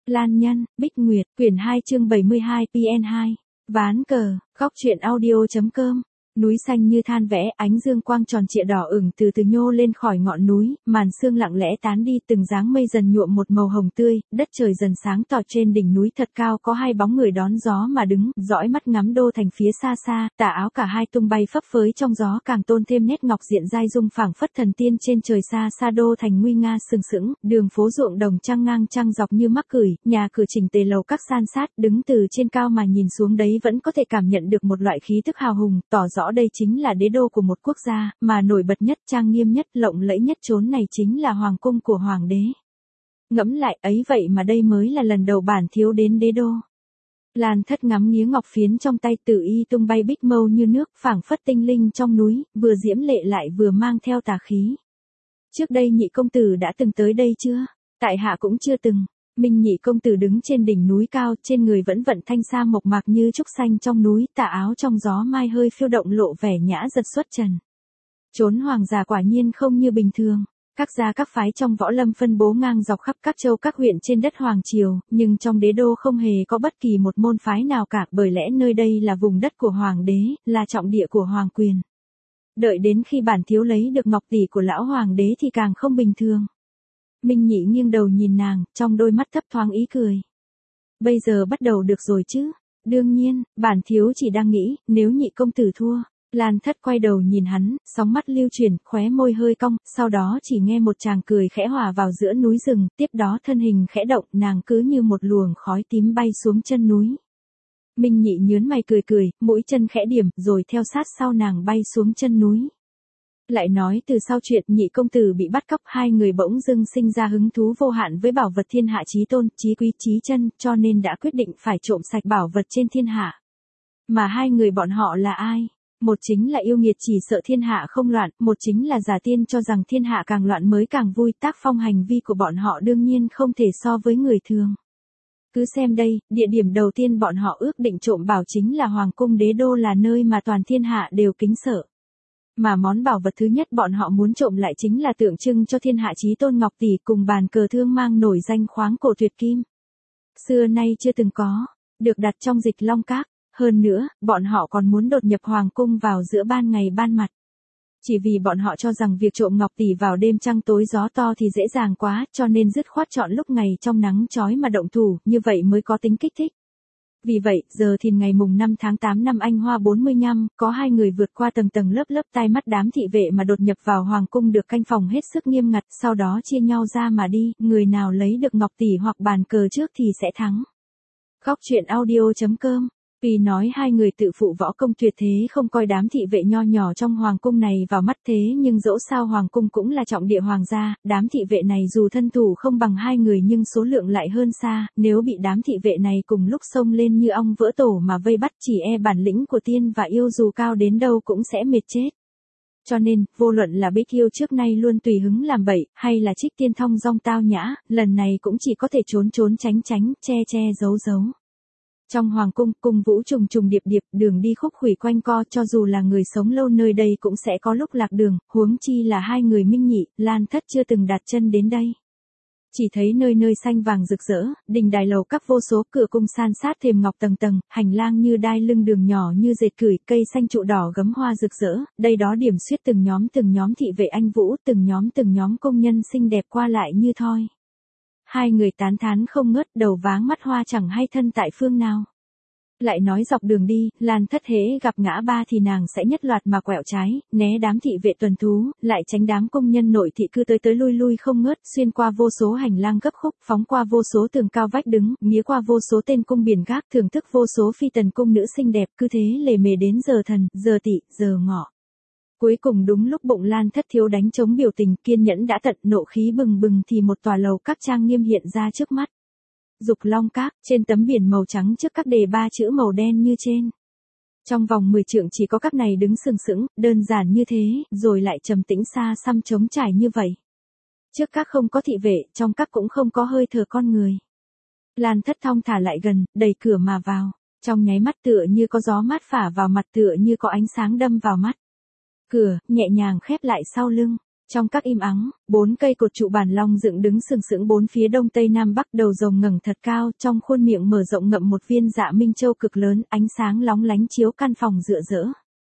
Lan Nhân, Bích Nguyệt, quyển 2 chương 72 PN2. Ván cờ, góc truyện audio.com. Núi xanh như than vẽ, ánh dương quang tròn trịa đỏ ửng từ từ nhô lên khỏi ngọn núi, màn sương lặng lẽ tán đi, từng dáng mây dần nhuộm một màu hồng tươi, đất trời dần sáng tỏ. Trên đỉnh núi thật cao có hai bóng người đón gió mà đứng, dõi mắt ngắm đô thành phía xa xa, tà áo cả hai tung bay phấp phới trong gió, càng tôn thêm nét ngọc diện dai dung phảng phất thần tiên trên trời xa xa. Đô thành nguy nga sừng sững, đường phố ruộng đồng trăng ngang trăng dọc như mắc cười, nhà cửa chỉnh tề lầu các san sát, đứng từ trên cao mà nhìn xuống đấy vẫn có thể cảm nhận được một loại khí tức hào hùng, tỏ rõ đây chính là đế đô của một quốc gia, mà nổi bật nhất, trang nghiêm nhất, lộng lẫy nhất chốn này chính là hoàng cung của hoàng đế. Ngẫm lại ấy vậy mà đây mới là lần đầu bản thiếu đến đế đô. Lan Thất ngắm nghía ngọc phiến trong tay, tự y tung bay bích mâu như nước, phảng phất tinh linh trong núi, vừa diễm lệ lại vừa mang theo tà khí. Trước đây nhị công tử đã từng tới đây chưa? Tại hạ cũng chưa từng. Minh nhị công tử đứng trên đỉnh núi cao, trên người vẫn vận thanh sa mộc mạc như trúc xanh trong núi, tà áo trong gió mai hơi phiêu động lộ vẻ nhã giật xuất trần. Chốn hoàng gia quả nhiên không như bình thường. Các gia các phái trong võ lâm phân bố ngang dọc khắp các châu các huyện trên đất hoàng triều, nhưng trong đế đô không hề có bất kỳ một môn phái nào cả, bởi lẽ nơi đây là vùng đất của hoàng đế, là trọng địa của hoàng quyền. Đợi đến khi bản thiếu lấy được ngọc tỷ của lão hoàng đế thì càng không bình thường. Minh nhị nghiêng đầu nhìn nàng, trong đôi mắt thấp thoáng ý cười. Bây giờ bắt đầu được rồi chứ? Đương nhiên, bản thiếu chỉ đang nghĩ, nếu nhị công tử thua. Lan Thất quay đầu nhìn hắn, sóng mắt lưu chuyển, khóe môi hơi cong, sau đó chỉ nghe một tràng cười khẽ hòa vào giữa núi rừng, tiếp đó thân hình khẽ động, nàng cứ như một luồng khói tím bay xuống chân núi. Minh nhị nhớn mày cười cười, mũi chân khẽ điểm, rồi theo sát sau nàng bay xuống chân núi. Lại nói từ sau chuyện nhị công tử bị bắt cóc, hai người bỗng dưng sinh ra hứng thú vô hạn với bảo vật thiên hạ chí tôn, chí quý chí chân, cho nên đã quyết định phải trộm sạch bảo vật trên thiên hạ. Mà hai người bọn họ là ai? Một chính là yêu nghiệt chỉ sợ thiên hạ không loạn, một chính là giả tiên cho rằng thiên hạ càng loạn mới càng vui. Tác phong hành vi của bọn họ đương nhiên không thể so với người thường. Cứ xem đây, địa điểm đầu tiên bọn họ ước định trộm bảo chính là hoàng cung đế đô, là nơi mà toàn thiên hạ đều kính sợ. Mà món bảo vật thứ nhất bọn họ muốn trộm lại chính là tượng trưng cho thiên hạ chí tôn ngọc tỷ cùng bàn cờ thương mang nổi danh khoáng cổ tuyệt kim. Xưa nay chưa từng có, được đặt trong Dịch Long Các. Hơn nữa, bọn họ còn muốn đột nhập hoàng cung vào giữa ban ngày ban mặt. Chỉ vì bọn họ cho rằng việc trộm ngọc tỷ vào đêm trăng tối gió to thì dễ dàng quá, cho nên dứt khoát chọn lúc ngày trong nắng chói mà động thủ, như vậy mới có tính kích thích. Vì vậy, giờ thì ngày mùng 5 tháng 8 năm Anh Hoa 45, có hai người vượt qua tầng tầng lớp lớp tai mắt đám thị vệ mà đột nhập vào hoàng cung, được canh phòng hết sức nghiêm ngặt, sau đó chia nhau ra mà đi, người nào lấy được ngọc tỷ hoặc bàn cờ trước thì sẽ thắng. Góc truyện audio.com. Vì nói hai người tự phụ võ công tuyệt thế không coi đám thị vệ nho nhỏ trong hoàng cung này vào mắt, thế nhưng dẫu sao hoàng cung cũng là trọng địa hoàng gia, đám thị vệ này dù thân thủ không bằng hai người nhưng số lượng lại hơn xa, nếu bị đám thị vệ này cùng lúc xông lên như ong vỡ tổ mà vây bắt, chỉ e bản lĩnh của tiên và yêu dù cao đến đâu cũng sẽ mệt chết. Cho nên, vô luận là Bích Yêu trước nay luôn tùy hứng làm bậy, hay là Trích Tiên thong dong tao nhã, lần này cũng chỉ có thể trốn trốn tránh tránh, che che giấu giấu. Trong hoàng cung, cung vũ trùng trùng điệp điệp, đường đi khúc khuỷu quanh co, cho dù là người sống lâu nơi đây cũng sẽ có lúc lạc đường, huống chi là hai người Minh nhị, Lan Thất chưa từng đặt chân đến đây. Chỉ thấy nơi nơi xanh vàng rực rỡ, đình đài lầu các vô số, cửa cung san sát thềm ngọc tầng tầng, hành lang như đai lưng, đường nhỏ như dệt cửi, cây xanh trụ đỏ gấm hoa rực rỡ, đây đó điểm xuyết từng nhóm thị vệ anh vũ, từng nhóm công nhân xinh đẹp qua lại như thoi. Hai người tán thán không ngớt, đầu váng mắt hoa chẳng hay thân tại phương nào. Lại nói dọc đường đi, Lan Thất hễ gặp ngã ba thì nàng sẽ nhất loạt mà quẹo trái, né đám thị vệ tuần thú, lại tránh đám công nhân nội thị cứ tới lui không ngớt, xuyên qua vô số hành lang gấp khúc, phóng qua vô số tường cao vách đứng, nghía qua vô số tên cung biển gác, thưởng thức vô số phi tần cung nữ xinh đẹp, cứ thế lề mề đến giờ thần, giờ tỵ, giờ ngọ. Cuối cùng đúng lúc bụng Lan Thất thiếu đánh trống biểu tình, kiên nhẫn đã tận, nộ khí bừng bừng thì một tòa lầu các trang nghiêm hiện ra trước mắt. Dục Long Các, trên tấm biển màu trắng trước các đề ba chữ màu đen như trên. Trong vòng 10 trượng chỉ có các này đứng sừng sững, đơn giản như thế, rồi lại trầm tĩnh xa xăm trống trải như vậy. Trước các không có thị vệ, trong các cũng không có hơi thở con người. Lan Thất thong thả lại gần, đẩy cửa mà vào. Trong nháy mắt tựa như có gió mát phả vào mặt, tựa như có ánh sáng đâm vào mắt. Cửa, nhẹ nhàng khép lại sau lưng. Trong các im ắng, 4 cây cột trụ bản long dựng đứng sừng sững bốn phía đông tây nam bắc, đầu rồng ngẩng thật cao, trong khuôn miệng mở rộng ngậm một viên dạ minh châu cực lớn, ánh sáng lóng lánh chiếu căn phòng rực rỡ.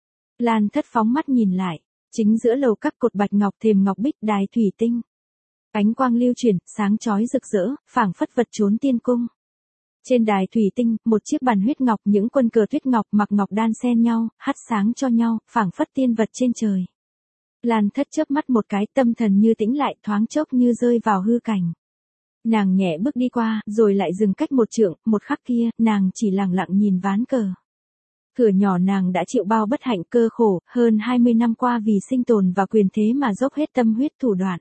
Lan Thất phóng mắt nhìn lại, chính giữa lầu các cột bạch ngọc thềm ngọc bích đài thủy tinh. Ánh quang lưu chuyển, sáng chói rực rỡ, phảng phất vật trốn tiên cung. Trên đài thủy tinh, một chiếc bàn huyết ngọc, những quân cờ tuyết ngọc mặc ngọc đan xen nhau, hắt sáng cho nhau, phảng phất tiên vật trên trời. Lan Thất chớp mắt một cái, tâm thần như tĩnh lại, thoáng chốc như rơi vào hư cảnh. Nàng nhẹ bước đi qua, rồi lại dừng cách một trượng, một khắc kia, nàng chỉ lặng lặng nhìn ván cờ. Thuở nhỏ nàng đã chịu bao bất hạnh cơ khổ, hơn 20 năm qua vì sinh tồn và quyền thế mà dốc hết tâm huyết thủ đoạn.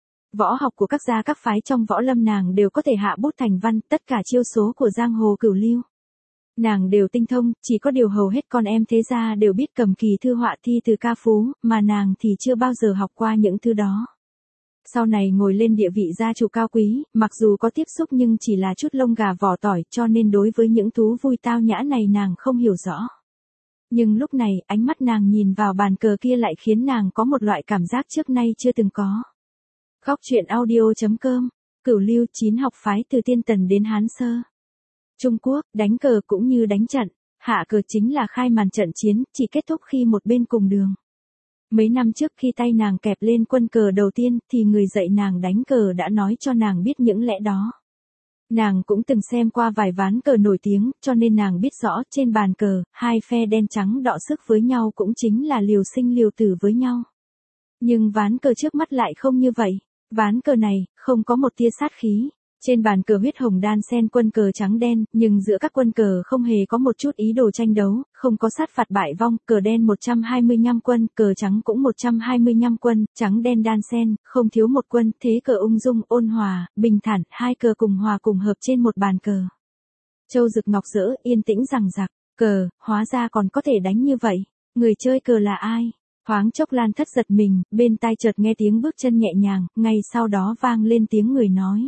Võ học của các gia các phái trong võ lâm nàng đều có thể hạ bút thành văn, tất cả chiêu số của giang hồ cửu lưu. Nàng đều tinh thông, chỉ có điều hầu hết con em thế gia đều biết cầm kỳ thư họa thi từ ca phú, mà nàng thì chưa bao giờ học qua những thứ đó. Sau này ngồi lên địa vị gia chủ cao quý, mặc dù có tiếp xúc nhưng chỉ là chút lông gà vỏ tỏi, cho nên đối với những thú vui tao nhã này nàng không hiểu rõ. Nhưng lúc này, ánh mắt nàng nhìn vào bàn cờ kia lại khiến nàng có một loại cảm giác trước nay chưa từng có. Góc truyện audio.com, Cửu Lưu 9 học phái từ Tiên Tần đến Hán Sơ. Trung Quốc, đánh cờ cũng như đánh trận, hạ cờ chính là khai màn trận chiến, chỉ kết thúc khi một bên cùng đường. Mấy năm trước khi tay nàng kẹp lên quân cờ đầu tiên thì người dạy nàng đánh cờ đã nói cho nàng biết những lẽ đó. Nàng cũng từng xem qua vài ván cờ nổi tiếng, cho nên nàng biết rõ trên bàn cờ, hai phe đen trắng đọ sức với nhau cũng chính là liều sinh liều tử với nhau. Nhưng ván cờ trước mắt lại không như vậy. Ván cờ này, không có một tia sát khí. Trên bàn cờ huyết hồng đan xen quân cờ trắng đen, nhưng giữa các quân cờ không hề có một chút ý đồ tranh đấu, không có sát phạt bại vong, cờ đen 125 quân, cờ trắng cũng 125 quân, trắng đen đan xen, không thiếu một quân, thế cờ ung dung, ôn hòa, bình thản, hai cờ cùng hòa cùng hợp trên một bàn cờ. Châu rực ngọc rỡ, yên tĩnh rằng rặc, cờ, hóa ra còn có thể đánh như vậy, người chơi cờ là ai? Thoáng chốc Lan Thất giật mình, bên tai chợt nghe tiếng bước chân nhẹ nhàng, ngay sau đó vang lên tiếng người nói.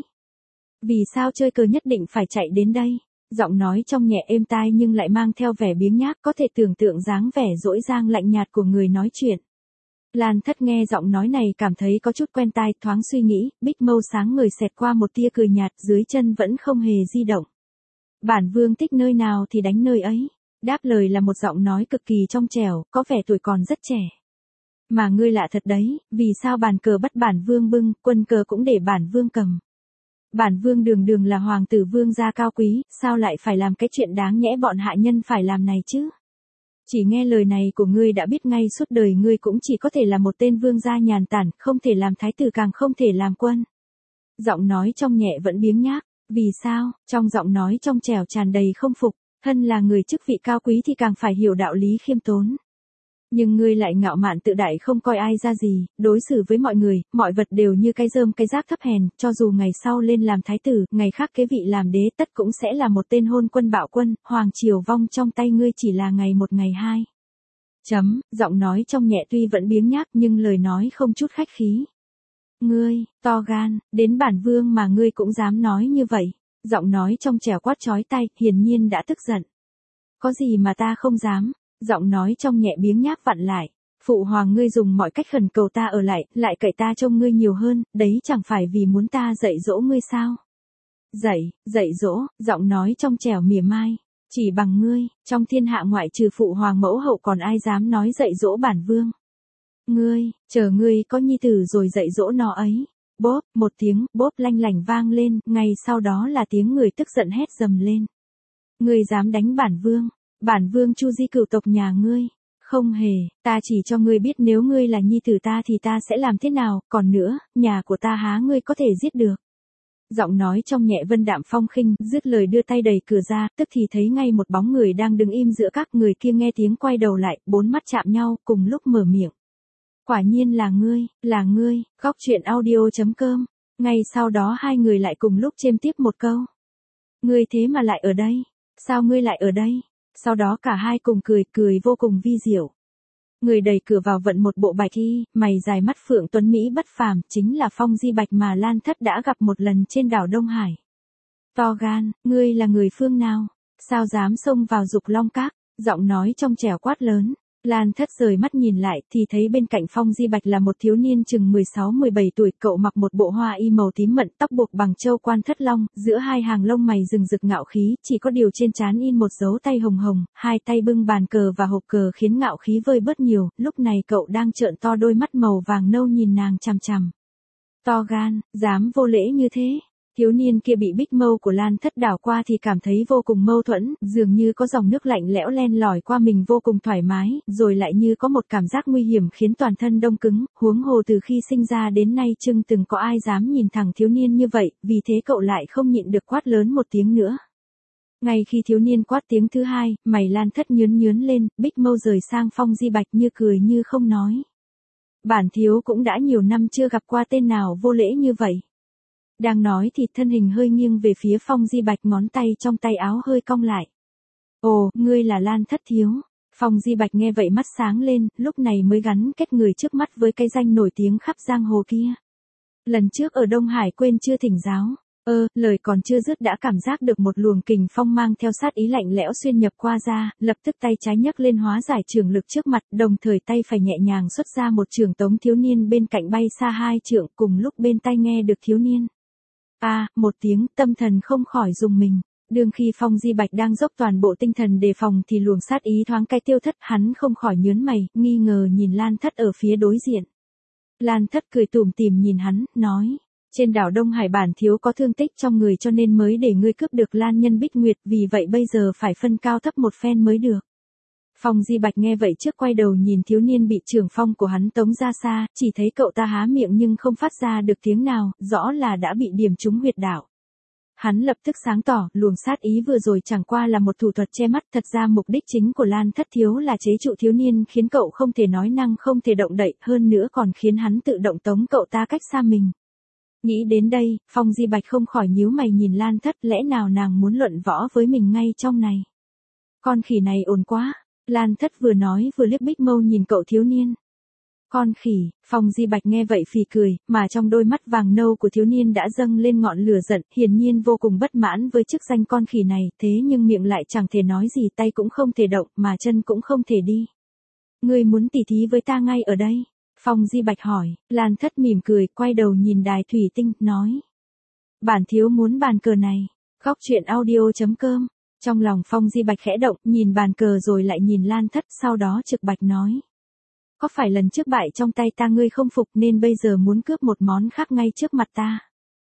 Vì sao chơi cờ nhất định phải chạy đến đây? Giọng nói trong nhẹ êm tai nhưng lại mang theo vẻ biếng nhác, có thể tưởng tượng dáng vẻ dỗi dang lạnh nhạt của người nói chuyện. Lan Thất nghe giọng nói này cảm thấy có chút quen tai, thoáng suy nghĩ, bích mâu sáng người xẹt qua một tia cười nhạt, dưới chân vẫn không hề di động. Bản vương thích nơi nào thì đánh nơi ấy. Đáp lời là một giọng nói cực kỳ trong trẻo, có vẻ tuổi còn rất trẻ. Mà ngươi lạ thật đấy, vì sao bàn cờ bắt bản vương bưng, quân cờ cũng để bản vương cầm. Bản vương đường đường là hoàng tử vương gia cao quý, sao lại phải làm cái chuyện đáng nhẽ bọn hạ nhân phải làm này chứ? Chỉ nghe lời này của ngươi đã biết ngay suốt đời ngươi cũng chỉ có thể là một tên vương gia nhàn tản, không thể làm thái tử càng không thể làm quân. Giọng nói trong nhẹ vẫn biếng nhác, vì sao? Trong giọng nói trong trẻo tràn đầy không phục, thân là người chức vị cao quý thì càng phải hiểu đạo lý khiêm tốn. Nhưng ngươi lại ngạo mạn tự đại không coi ai ra gì, đối xử với mọi người, mọi vật đều như cái rơm cái rác thấp hèn, cho dù ngày sau lên làm thái tử, ngày khác kế vị làm đế tất cũng sẽ là một tên hôn quân bạo quân, hoàng triều vong trong tay ngươi chỉ là ngày một ngày hai. Giọng nói trong nhẹ tuy vẫn biếng nhác nhưng lời nói không chút khách khí. Ngươi, to gan, đến bản vương mà ngươi cũng dám nói như vậy. Giọng nói trong trẻo quát chói tai, hiển nhiên đã tức giận. Có gì mà ta không dám. Giọng nói trong nhẹ biếng nhác vặn lại, phụ hoàng ngươi dùng mọi cách khẩn cầu ta ở lại cậy ta trông ngươi nhiều hơn, đấy chẳng phải vì muốn ta dạy dỗ ngươi sao? Dạy dỗ, giọng nói trong trẻo mỉa mai, chỉ bằng ngươi, trong thiên hạ ngoại trừ phụ hoàng mẫu hậu còn ai dám nói dạy dỗ bản vương? Ngươi, chờ ngươi có nhi tử rồi dạy dỗ nó ấy. Bốp, một tiếng bốp lanh lảnh vang lên, ngay sau đó là tiếng người tức giận hét dầm lên. Ngươi dám đánh bản vương? Bản vương Chu Di cửu tộc nhà ngươi. Không hề, ta chỉ cho ngươi biết nếu ngươi là nhi tử ta thì ta sẽ làm thế nào, còn nữa, nhà của ta há ngươi có thể giết được. Giọng nói trong nhẹ vân đạm phong khinh, dứt lời đưa tay đẩy cửa ra, tức thì thấy ngay một bóng người đang đứng im giữa các người kia nghe tiếng quay đầu lại, bốn mắt chạm nhau, cùng lúc mở miệng. Quả nhiên là ngươi, góc truyện audio.com. Ngay sau đó hai người lại cùng lúc chêm tiếp một câu. Ngươi thế mà lại ở đây? Sao ngươi lại ở đây? Sau đó cả hai cùng cười vô cùng vi diệu. Người đẩy cửa vào vận một bộ bạch y, mày dài mắt phượng tuấn Mỹ bất phàm, chính là Phong Di Bạch mà Lan Thất đã gặp một lần trên đảo Đông Hải. To gan, ngươi là người phương nào? Sao dám xông vào Dục Long Các? Giọng nói trong trẻo quát lớn. Lan Thất rời mắt nhìn lại thì thấy bên cạnh Phong Di Bạch là một thiếu niên chừng 16-17 tuổi, cậu mặc một bộ hoa y màu tím mận, tóc buộc bằng châu quan thất long, giữa hai hàng lông mày rừng rực ngạo khí, chỉ có điều trên trán in một dấu tay hồng hồng, hai tay bưng bàn cờ và hộp cờ khiến ngạo khí vơi bớt nhiều, lúc này cậu đang trợn to đôi mắt màu vàng nâu nhìn nàng chằm chằm. To gan, dám vô lễ như thế. Thiếu niên kia bị bích mâu của Lan Thất đảo qua thì cảm thấy vô cùng mâu thuẫn, dường như có dòng nước lạnh lẽo len lỏi qua mình vô cùng thoải mái, rồi lại như có một cảm giác nguy hiểm khiến toàn thân đông cứng, huống hồ từ khi sinh ra đến nay chừng từng có ai dám nhìn thẳng thiếu niên như vậy, vì thế cậu lại không nhịn được quát lớn một tiếng nữa. Ngay khi thiếu niên quát tiếng thứ hai, mày Lan Thất nhướn nhướn lên, bích mâu rời sang Phong Di Bạch như cười như không nói. Bản thiếu cũng đã nhiều năm chưa gặp qua tên nào vô lễ như vậy. Đang nói thì thân hình hơi nghiêng về phía Phong Di Bạch, ngón tay trong tay áo hơi cong lại. Ồ, ngươi là Lan Thất thiếu. Phong Di Bạch nghe vậy mắt sáng lên, lúc này mới gắn kết người trước mắt với cái danh nổi tiếng khắp giang hồ kia. Lần trước ở Đông Hải quên chưa thỉnh giáo. Lời còn chưa dứt đã cảm giác được một luồng kình phong mang theo sát ý lạnh lẽo xuyên nhập qua da, lập tức tay trái nhấc lên hóa giải trường lực trước mặt, đồng thời tay phải nhẹ nhàng xuất ra một trường tống thiếu niên bên cạnh bay xa 2 trượng, cùng lúc bên tai nghe được thiếu niên. Một tiếng, tâm thần không khỏi rùng mình. Đương khi Phong Di Bạch đang dốc toàn bộ tinh thần đề phòng thì luồng sát ý thoáng cái tiêu thất, hắn không khỏi nhướng mày, nghi ngờ nhìn Lan Thất ở phía đối diện. Lan Thất cười tủm tỉm nhìn hắn, nói. Trên đảo Đông Hải bản thiếu có thương tích trong người cho nên mới để ngươi cướp được Lan Nhân Bích Nguyệt, vì vậy bây giờ phải phân cao thấp một phen mới được. Phong Di Bạch nghe vậy trước quay đầu nhìn thiếu niên bị trường phong của hắn tống ra xa, chỉ thấy cậu ta há miệng nhưng không phát ra được tiếng nào, rõ là đã bị điểm trúng huyệt đạo. Hắn lập tức sáng tỏ, luồng sát ý vừa rồi chẳng qua là một thủ thuật che mắt, thật ra mục đích chính của Lan Thất thiếu là chế trụ thiếu niên, khiến cậu không thể nói năng, không thể động đậy, hơn nữa còn khiến hắn tự động tống cậu ta cách xa mình. Nghĩ đến đây, Phong Di Bạch không khỏi nhíu mày nhìn Lan Thất, lẽ nào nàng muốn luận võ với mình ngay trong này. Con khỉ này ồn quá. Lan Thất vừa nói vừa liếc bích mâu nhìn cậu thiếu niên. Con khỉ, Phong Di Bạch nghe vậy phì cười, mà trong đôi mắt vàng nâu của thiếu niên đã dâng lên ngọn lửa giận, hiển nhiên vô cùng bất mãn với chức danh con khỉ này, thế nhưng miệng lại chẳng thể nói gì, tay cũng không thể động, mà chân cũng không thể đi. Ngươi muốn tỉ thí với ta ngay ở đây? Phong Di Bạch hỏi. Lan Thất mỉm cười, quay đầu nhìn đài thủy tinh, nói. Bản thiếu muốn bàn cờ này. Góc truyện audio.com. Trong lòng Phong Di Bạch khẽ động, nhìn bàn cờ rồi lại nhìn Lan Thất, sau đó trực bạch nói. Có phải lần trước bại trong tay ta ngươi không phục nên bây giờ muốn cướp một món khác ngay trước mặt ta?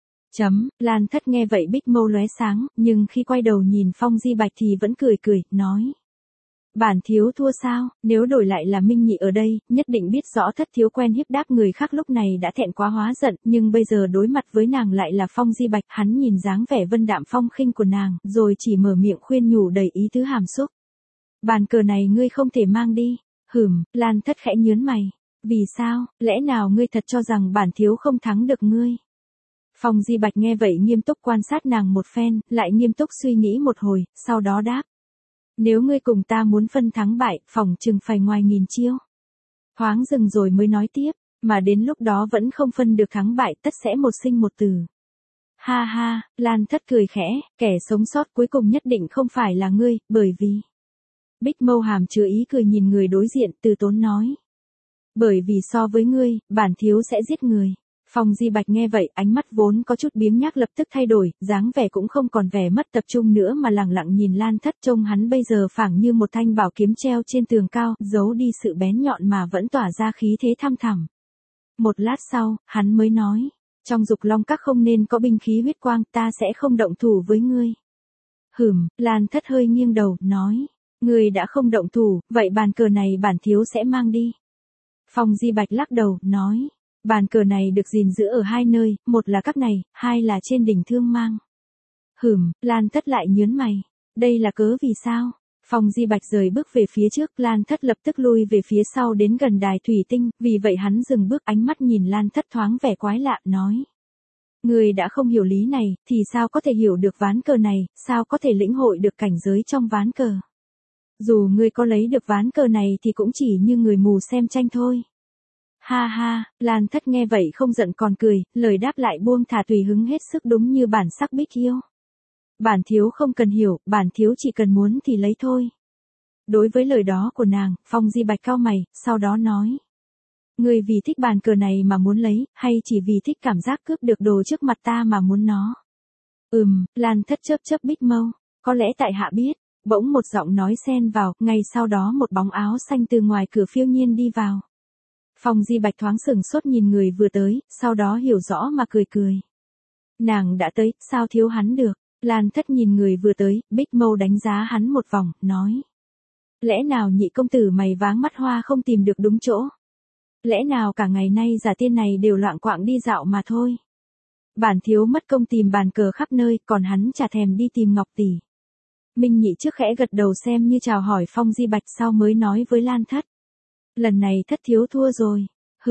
Lan Thất nghe vậy bích mâu lóe sáng, nhưng khi quay đầu nhìn Phong Di Bạch thì vẫn cười cười, nói. Bản thiếu thua sao, nếu đổi lại là Minh Nhị ở đây, nhất định biết rõ Thất thiếu quen hiếp đáp người khác, lúc này đã thẹn quá hóa giận, nhưng bây giờ đối mặt với nàng lại là Phong Di Bạch, hắn nhìn dáng vẻ vân đạm phong khinh của nàng, rồi chỉ mở miệng khuyên nhủ đầy ý tứ hàm xúc. Bàn cờ này ngươi không thể mang đi. Lan Thất khẽ nhướng mày. Vì sao, lẽ nào ngươi thật cho rằng bản thiếu không thắng được ngươi? Phong Di Bạch nghe vậy nghiêm túc quan sát nàng một phen, lại nghiêm túc suy nghĩ một hồi, sau đó đáp. Nếu ngươi cùng ta muốn phân thắng bại, phỏng chừng phải ngoài nghìn chiêu. Thoáng dừng rồi mới nói tiếp, mà đến lúc đó vẫn không phân được thắng bại, tất sẽ một sinh một tử. Ha ha, Lan Thất cười khẽ, kẻ sống sót cuối cùng nhất định không phải là ngươi, bởi vì. Bích mâu hàm chứa ý cười nhìn người đối diện, từ tốn nói. Bởi vì so với ngươi, bản thiếu sẽ giết người. Phong Di Bạch nghe vậy, ánh mắt vốn có chút biếng nhác lập tức thay đổi, dáng vẻ cũng không còn vẻ mất tập trung nữa mà lẳng lặng nhìn Lan Thất, trông hắn bây giờ phảng như một thanh bảo kiếm treo trên tường cao, giấu đi sự bén nhọn mà vẫn tỏa ra khí thế thăm thẳm. Một lát sau, hắn mới nói, trong Dục Long Các không nên có binh khí huyết quang, ta sẽ không động thủ với ngươi. Lan Thất hơi nghiêng đầu, nói, ngươi đã không động thủ, vậy bàn cờ này bản thiếu sẽ mang đi. Phong Di Bạch lắc đầu, nói. Bàn cờ này được gìn giữ ở 2 nơi, một là các này, 2 là trên đỉnh Thương Mang. Lan Thất lại nhướng mày. Đây là cớ vì sao? Phong Di Bạch rời bước về phía trước, Lan Thất lập tức lui về phía sau đến gần đài thủy tinh, vì vậy hắn dừng bước, ánh mắt nhìn Lan Thất thoáng vẻ quái lạ, nói. Ngươi đã không hiểu lý này, thì sao có thể hiểu được ván cờ này, sao có thể lĩnh hội được cảnh giới trong ván cờ? Dù ngươi có lấy được ván cờ này thì cũng chỉ như người mù xem tranh thôi. Ha ha, Lan Thất nghe vậy không giận còn cười, lời đáp lại buông thả tùy hứng hết sức, đúng như bản sắc Bích yêu. Bản thiếu không cần hiểu, bản thiếu chỉ cần muốn thì lấy thôi. Đối với lời đó của nàng, Phong Di Bạch cau mày, sau đó nói. Ngươi vì thích bàn cờ này mà muốn lấy, hay chỉ vì thích cảm giác cướp được đồ trước mặt ta mà muốn nó? Lan Thất chớp chớp bích mâu, có lẽ tại hạ biết. Bỗng một giọng nói xen vào, ngay sau đó một bóng áo xanh từ ngoài cửa phiêu nhiên đi vào. Phong Di Bạch thoáng sừng sốt nhìn người vừa tới, sau đó hiểu rõ mà cười cười. Nàng đã tới, sao thiếu hắn được? Lan Thất nhìn người vừa tới, bích mâu đánh giá hắn một vòng, nói. Lẽ nào nhị công tử mày váng mắt hoa không tìm được đúng chỗ? Lẽ nào cả ngày nay giả tiên này đều loạng quạng đi dạo mà thôi? Bản thiếu mất công tìm bàn cờ khắp nơi, còn hắn chả thèm đi tìm Ngọc tỷ. Minh Nhị trước khẽ gật đầu xem như chào hỏi Phong Di Bạch sau mới nói với Lan Thất. Lần này Thất thiếu thua rồi.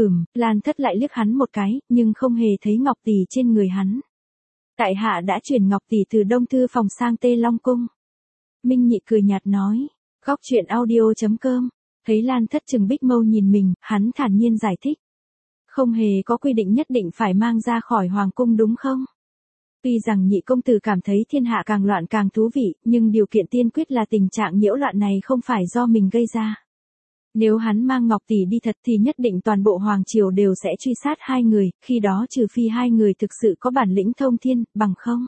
Lan Thất lại liếc hắn một cái, nhưng không hề thấy Ngọc tỷ trên người hắn. Tại hạ đã chuyển Ngọc tỷ từ Đông Thư phòng sang Tê Long Cung. Minh Nhị cười nhạt nói. Góc truyện audio.com. Thấy Lan Thất chừng bích mâu nhìn mình, hắn thản nhiên giải thích. Không hề có quy định nhất định phải mang ra khỏi hoàng cung đúng không? Tuy rằng nhị công tử cảm thấy thiên hạ càng loạn càng thú vị, nhưng điều kiện tiên quyết là tình trạng nhiễu loạn này không phải do mình gây ra. Nếu hắn mang Ngọc tỷ đi thật thì nhất định toàn bộ hoàng triều đều sẽ truy sát hai người, khi đó trừ phi hai người thực sự có bản lĩnh thông thiên, bằng không.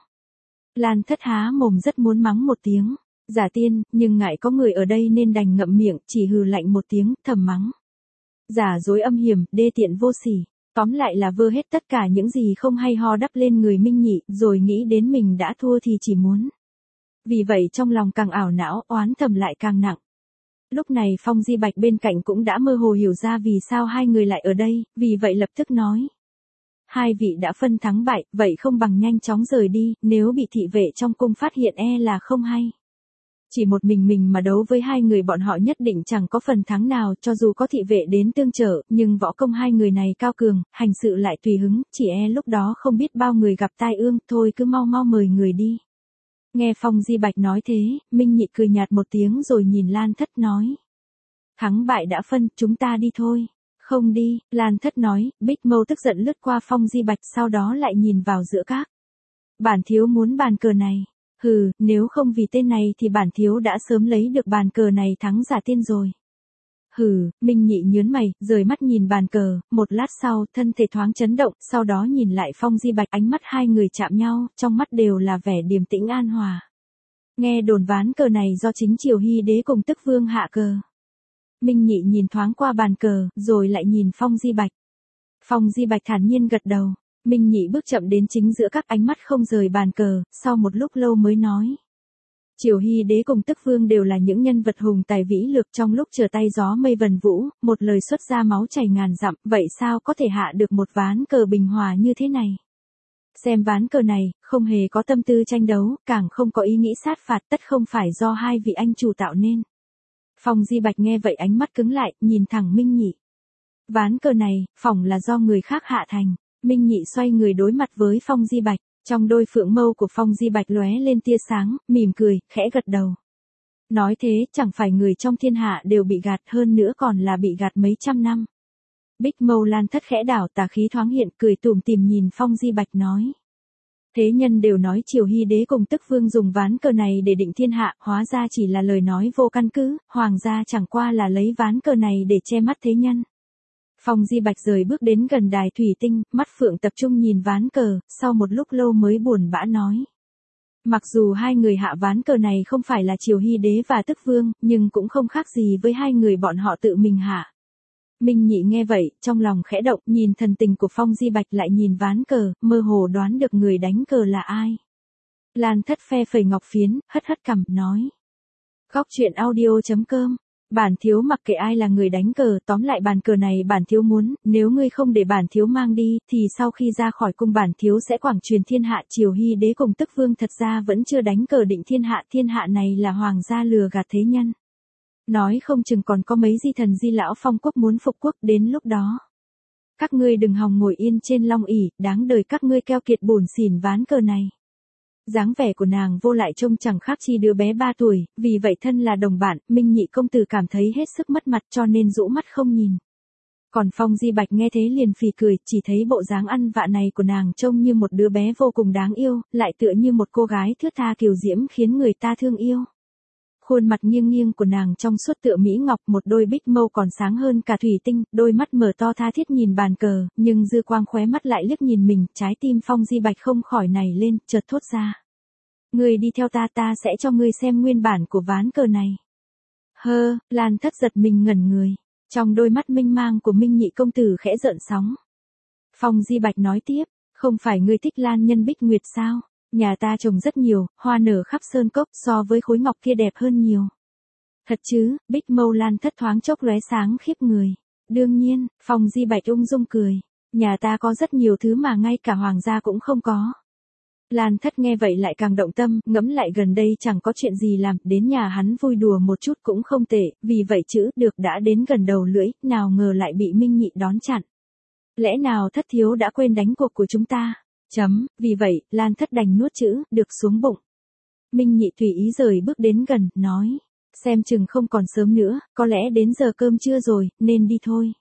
Lan Thất há mồm rất muốn mắng một tiếng. Giả tiên, nhưng ngại có người ở đây nên đành ngậm miệng, chỉ hừ lạnh một tiếng, thầm mắng. Giả dối âm hiểm, đê tiện vô sỉ. Tóm lại là vơ hết tất cả những gì không hay ho đắp lên người Minh Nhị, rồi nghĩ đến mình đã thua thì chỉ muốn. Vì vậy trong lòng càng ảo não, oán thầm lại càng nặng. Lúc này Phong Di Bạch bên cạnh cũng đã mơ hồ hiểu ra vì sao hai người lại ở đây, vì vậy lập tức nói. Hai vị đã phân thắng bại, vậy không bằng nhanh chóng rời đi, nếu bị thị vệ trong cung phát hiện là không hay. Chỉ một mình mà đấu với hai người bọn họ nhất định chẳng có phần thắng nào, cho dù có thị vệ đến tương trợ, nhưng võ công hai người này cao cường, hành sự lại tùy hứng, chỉ lúc đó không biết bao người gặp tai ương, thôi cứ mau mau mời người đi. Nghe Phong Di Bạch nói thế, Minh Nhị cười nhạt một tiếng rồi nhìn Lan Thất nói. Thắng bại đã phân, chúng ta đi thôi. Không đi, Lan Thất nói, bích mâu tức giận lướt qua Phong Di Bạch sau đó lại nhìn vào giữa các. Bản thiếu muốn bàn cờ này. Nếu không vì tên này thì bản thiếu đã sớm lấy được bàn cờ này thắng giả tiên rồi. Minh Nhị nhớn mày, rời mắt nhìn bàn cờ, một lát sau, thân thể thoáng chấn động, sau đó nhìn lại Phong Di Bạch, ánh mắt hai người chạm nhau, trong mắt đều là vẻ điềm tĩnh an hòa. Nghe đồn ván cờ này do chính Triều Hy đế cùng Tức Vương hạ cờ. Minh Nhị nhìn thoáng qua bàn cờ, rồi lại nhìn Phong Di Bạch. Phong Di Bạch thản nhiên gật đầu. Minh Nhị bước chậm đến chính giữa các ánh mắt không rời bàn cờ, sau một lúc lâu mới nói. Triều Hy đế cùng Tức Vương đều là những nhân vật hùng tài vĩ lược, trong lúc trở tay gió mây vần vũ, một lời xuất ra máu chảy ngàn dặm, vậy sao có thể hạ được một ván cờ bình hòa như thế này? Xem ván cờ này, không hề có tâm tư tranh đấu, càng không có ý nghĩ sát phạt, tất không phải do hai vị anh chủ tạo nên. Phong Di Bạch nghe vậy ánh mắt cứng lại, nhìn thẳng Minh Nhị. Ván cờ này, phỏng là do người khác hạ thành. Minh Nhị xoay người đối mặt với Phong Di Bạch, trong đôi phượng mâu của Phong Di Bạch lóe lên tia sáng, mỉm cười, khẽ gật đầu. Nói thế, chẳng phải người trong thiên hạ đều bị gạt, hơn nữa còn là bị gạt mấy trăm năm. Bích mâu Lan Thất khẽ đảo, tà khí thoáng hiện, cười tủm tỉm nhìn Phong Di Bạch nói. Thế nhân đều nói Triều Hy đế cùng Tức Vương dùng ván cờ này để định thiên hạ, hóa ra chỉ là lời nói vô căn cứ, hoàng gia chẳng qua là lấy ván cờ này để che mắt thế nhân. Phong Di Bạch rời bước đến gần đài thủy tinh, mắt phượng tập trung nhìn ván cờ, sau một lúc lâu mới buồn bã nói. Mặc dù hai người hạ ván cờ này không phải là Triều Hy đế và Tức Vương, nhưng cũng không khác gì với hai người bọn họ tự mình hạ. Minh Nhị nghe vậy, trong lòng khẽ động, nhìn thần tình của Phong Di Bạch lại nhìn ván cờ, mơ hồ đoán được người đánh cờ là ai. Lan Thất phe phẩy ngọc phiến, hất hất cằm, nói. Góc truyện audio.com. Bản thiếu mặc kệ ai là người đánh cờ, tóm lại bàn cờ này bản thiếu muốn, nếu ngươi không để bản thiếu mang đi, thì sau khi ra khỏi cung bản thiếu sẽ quảng truyền thiên hạ. Triều Hy đế cùng Tức Vương thật ra vẫn chưa đánh cờ định thiên hạ này là hoàng gia lừa gạt thế nhân. Nói không chừng còn có mấy di thần di lão phong quốc muốn phục quốc, đến lúc đó. Các ngươi đừng hòng ngồi yên trên long ỷ, đáng đời các ngươi keo kiệt bủn xỉn ván cờ này. Dáng vẻ của nàng vô lại trông chẳng khác chi đứa bé 3 tuổi, vì vậy thân là đồng bạn, Minh Nhị công tử cảm thấy hết sức mất mặt cho nên rũ mắt không nhìn. Còn Phong Di Bạch nghe thế liền phì cười, chỉ thấy bộ dáng ăn vạ này của nàng trông như một đứa bé vô cùng đáng yêu, lại tựa như một cô gái thướt tha kiều diễm khiến người ta thương yêu. Khuôn mặt nghiêng nghiêng của nàng trong suốt tựa mỹ ngọc, một đôi bích mâu còn sáng hơn cả thủy tinh, đôi mắt mở to tha thiết nhìn bàn cờ, nhưng dư quang khóe mắt lại liếc nhìn mình, trái tim Phong Di Bạch không khỏi nảy lên, chợt thốt ra. Ngươi đi theo ta, ta sẽ cho ngươi xem nguyên bản của ván cờ này. Lan Thất giật mình ngẩn người, trong đôi mắt mênh mang của Minh Nhị công tử khẽ gợn sóng. Phong Di Bạch nói tiếp, không phải ngươi thích Lan Nhân Bích Nguyệt sao? Nhà ta trồng rất nhiều, hoa nở khắp sơn cốc, so với khối ngọc kia đẹp hơn nhiều. Thật chứ? Bích mâu Lan Thất thoáng chốc lóe sáng khiếp người. Đương nhiên, Phong Di Bạch ung dung cười. Nhà ta có rất nhiều thứ mà ngay cả hoàng gia cũng không có. Lan Thất nghe vậy lại càng động tâm, ngẫm lại gần đây chẳng có chuyện gì làm, đến nhà hắn vui đùa một chút cũng không tệ, vì vậy chữ được đã đến gần đầu lưỡi, nào ngờ lại bị Minh Nhị đón chặn. Lẽ nào Thất thiếu đã quên đánh cuộc của chúng ta? Vì vậy, Lan Thất đành nuốt chữ được xuống bụng. Minh Nhị tùy ý rời bước đến gần, nói, xem chừng không còn sớm nữa, có lẽ đến giờ cơm trưa rồi, nên đi thôi.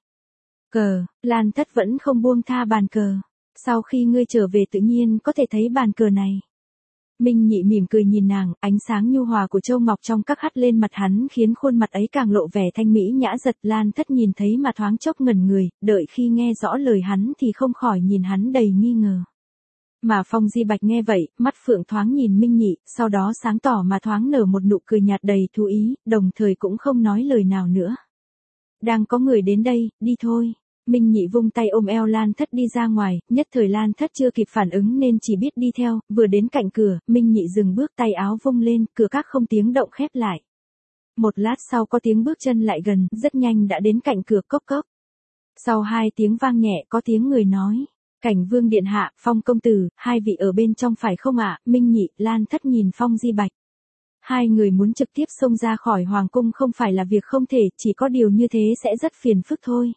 Lan Thất vẫn không buông tha bàn cờ. Sau khi ngươi trở về tự nhiên có thể thấy bàn cờ này. Minh Nhị mỉm cười nhìn nàng, ánh sáng nhu hòa của châu ngọc trong các hắt lên mặt hắn khiến khuôn mặt ấy càng lộ vẻ thanh mỹ nhã giật. Lan Thất nhìn thấy mà thoáng chốc ngẩn người, đợi khi nghe rõ lời hắn thì không khỏi nhìn hắn đầy nghi ngờ. Mà Phong Di Bạch nghe vậy, mắt phượng thoáng nhìn Minh Nhị, sau đó sáng tỏ mà thoáng nở một nụ cười nhạt đầy thú ý, đồng thời cũng không nói lời nào nữa. Đang có người đến đây, đi thôi. Minh Nhị vung tay ôm eo Lan Thất đi ra ngoài, nhất thời Lan Thất chưa kịp phản ứng nên chỉ biết đi theo, vừa đến cạnh cửa, Minh Nhị dừng bước tay áo vung lên, cửa các không tiếng động khép lại. Một lát sau có tiếng bước chân lại gần, rất nhanh đã đến cạnh cửa cốc cốc. Sau 2 tiếng vang nhẹ có tiếng người nói, Cảnh Vương điện hạ, Phong công tử, hai vị ở bên trong phải không ạ? Minh Nhị, Lan Thất nhìn Phong Di Bạch. Hai người muốn trực tiếp xông ra khỏi hoàng cung không phải là việc không thể, chỉ có điều như thế sẽ rất phiền phức thôi.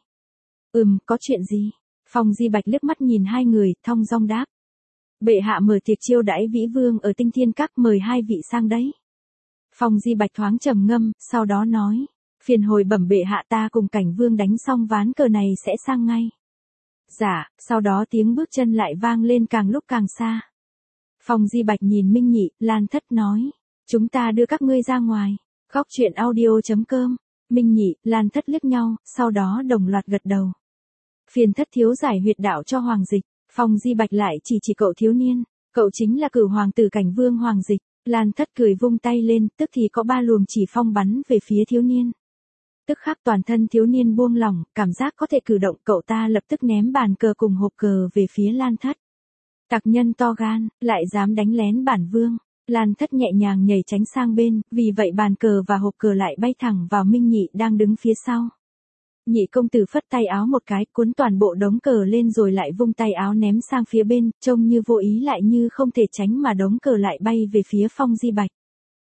Có chuyện gì? Phong Di Bạch liếc mắt nhìn hai người, thong dong đáp. Bệ hạ mở tiệc chiêu đãi Vĩ Vương ở Tinh Thiên Các, mời hai vị sang đấy. Phong Di Bạch thoáng trầm ngâm, sau đó nói, phiền hồi bẩm bệ hạ, ta cùng Cảnh Vương đánh xong ván cờ này sẽ sang ngay. Dạ, sau đó tiếng bước chân lại vang lên càng lúc càng xa. Phong Di Bạch nhìn Minh Nhị, Lan Thất nói, chúng ta đưa các ngươi ra ngoài. Góc truyện audio.com. Minh Nhị, Lan Thất liếc nhau, sau đó đồng loạt gật đầu. Phiền Thất thiếu giải huyệt đạo cho Hoàng Dịch. Phong Di Bạch lại chỉ cậu thiếu niên, cậu chính là cửu hoàng tử Cảnh Vương Hoàng Dịch. Lan Thất cười vung tay lên, tức thì có 3 luồng chỉ phong bắn về phía thiếu niên. Tức khắc toàn thân thiếu niên buông lỏng, cảm giác có thể cử động, cậu ta lập tức ném bàn cờ cùng hộp cờ về phía Lan Thất. Tặc nhân to gan, lại dám đánh lén bản vương. Lan Thất nhẹ nhàng nhảy tránh sang bên, vì vậy bàn cờ và hộp cờ lại bay thẳng vào Minh Nhị đang đứng phía sau. Nhị công tử phất tay áo một cái, cuốn toàn bộ đống cờ lên rồi lại vung tay áo ném sang phía bên, trông như vô ý lại như không thể tránh mà đống cờ lại bay về phía Phong Di Bạch.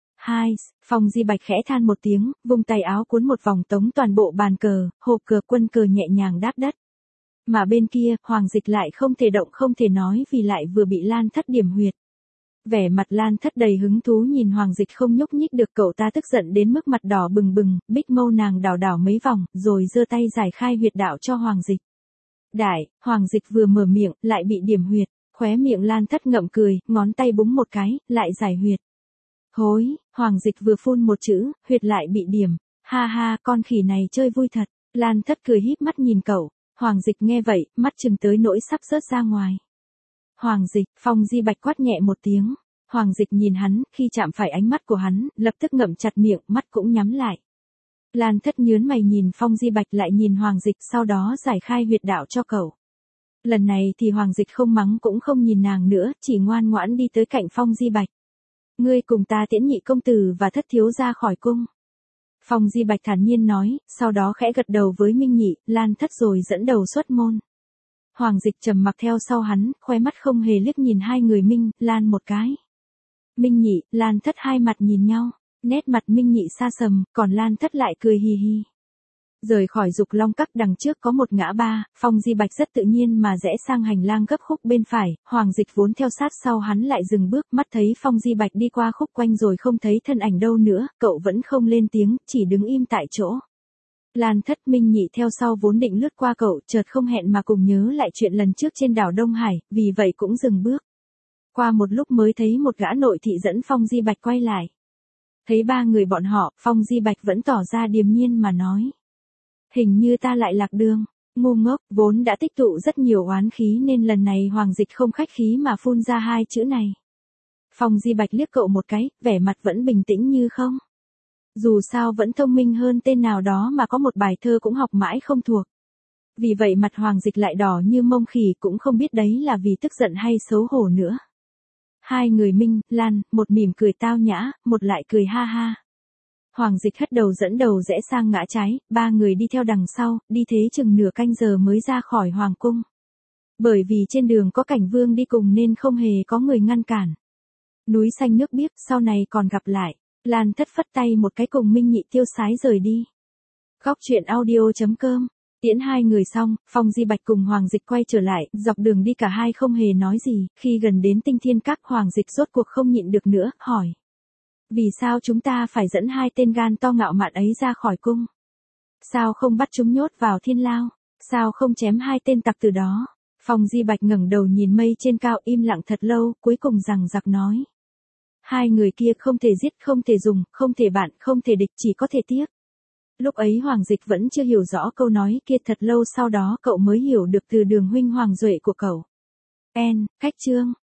Phong Di Bạch khẽ than một tiếng, vung tay áo cuốn một vòng tống toàn bộ bàn cờ, hộp cờ, quân cờ nhẹ nhàng đáp đất. Mà bên kia, Hoàng Dịch lại không thể động không thể nói vì lại vừa bị Lan Thất điểm huyệt. Vẻ mặt Lan Thất đầy hứng thú nhìn Hoàng Dịch không nhúc nhích được, cậu ta tức giận đến mức mặt đỏ bừng bừng, bích mâu nàng đảo đảo mấy vòng, rồi giơ tay giải khai huyệt đạo cho Hoàng Dịch. Hoàng Dịch vừa mở miệng, lại bị điểm huyệt, khóe miệng Lan Thất ngậm cười, ngón tay búng một cái, lại giải huyệt. Hoàng Dịch vừa phun một chữ, huyệt lại bị điểm. Ha ha, con khỉ này chơi vui thật. Lan Thất cười híp mắt nhìn cậu. Hoàng Dịch nghe vậy, mắt chừng tới nỗi sắp rớt ra ngoài. Hoàng Dịch, Phong Di Bạch quát nhẹ một tiếng. Hoàng Dịch nhìn hắn, khi chạm phải ánh mắt của hắn, lập tức ngậm chặt miệng, mắt cũng nhắm lại. Lan Thất nhớn mày nhìn Phong Di Bạch lại nhìn Hoàng Dịch, sau đó giải khai huyệt đạo cho cậu. Lần này thì Hoàng Dịch không mắng cũng không nhìn nàng nữa, chỉ ngoan ngoãn đi tới cạnh Phong Di Bạch. Ngươi cùng ta tiễn Nhị công tử và Thất thiếu ra khỏi cung. Phong Di Bạch thản nhiên nói, sau đó khẽ gật đầu với Minh Nhị, Lan Thất rồi dẫn đầu xuất môn. Hoàng Dịch trầm mặc theo sau hắn, khoe mắt không hề liếc nhìn hai người Minh, Lan một cái. Minh Nhị, Lan Thất hai mặt nhìn nhau, nét mặt Minh Nhị xa sầm, còn Lan Thất lại cười hì hì. Rời khỏi Dục Long Các, đằng trước có một ngã ba, Phong Di Bạch rất tự nhiên mà rẽ sang hành lang gấp khúc bên phải, Hoàng Dịch vốn theo sát sau hắn lại dừng bước, mắt thấy Phong Di Bạch đi qua khúc quanh rồi không thấy thân ảnh đâu nữa, cậu vẫn không lên tiếng, chỉ đứng im tại chỗ. Lan Thất, Minh Nhị theo sau vốn định lướt qua cậu, chợt không hẹn mà cùng nhớ lại chuyện lần trước trên đảo Đông Hải, vì vậy cũng dừng bước. Qua một lúc mới thấy một gã nội thị dẫn Phong Di Bạch quay lại. Thấy ba người bọn họ, Phong Di Bạch vẫn tỏ ra điềm nhiên mà nói. Hình như ta lại lạc đường. Ngu ngốc, vốn đã tích tụ rất nhiều oán khí nên lần này Hoàng Dịch không khách khí mà phun ra hai chữ này. Phong Di Bạch liếc cậu một cái, vẻ mặt vẫn bình tĩnh như không. Dù sao vẫn thông minh hơn tên nào đó mà có một bài thơ cũng học mãi không thuộc. Vì vậy mặt Hoàng Dịch lại đỏ như mông khỉ, cũng không biết đấy là vì tức giận hay xấu hổ nữa. Hai người Minh, Lan, một mỉm cười tao nhã, một lại cười ha ha. Hoàng Dịch hất đầu dẫn đầu rẽ sang ngã trái, ba người đi theo đằng sau, đi thế chừng nửa canh giờ mới ra khỏi Hoàng cung. Bởi vì trên đường có Cảnh Vương đi cùng nên không hề có người ngăn cản. Núi xanh nước biếc, sau này còn gặp lại. Lan Thất phất tay một cái cùng Minh Nhị tiêu sái rời đi. Góc truyện audio.com. Tiễn hai người xong, Phong Di Bạch cùng Hoàng Dịch quay trở lại, dọc đường đi cả hai không hề nói gì, khi gần đến Tinh Thiên Các Hoàng Dịch rốt cuộc không nhịn được nữa, hỏi. Vì sao chúng ta phải dẫn hai tên gan to ngạo mạn ấy ra khỏi cung? Sao không bắt chúng nhốt vào thiên lao? Sao không chém hai tên tặc từ đó? Phong Di Bạch ngẩng đầu nhìn mây trên cao im lặng thật lâu, cuối cùng rằng giặc nói. Hai người kia không thể giết, không thể dùng, không thể bạn, không thể địch, chỉ có thể tiếc. Lúc ấy Hoàng Dịch vẫn chưa hiểu rõ câu nói kia, thật lâu sau đó cậu mới hiểu được từ Đường huynh Hoàng Duệ của cậu. Cách chương.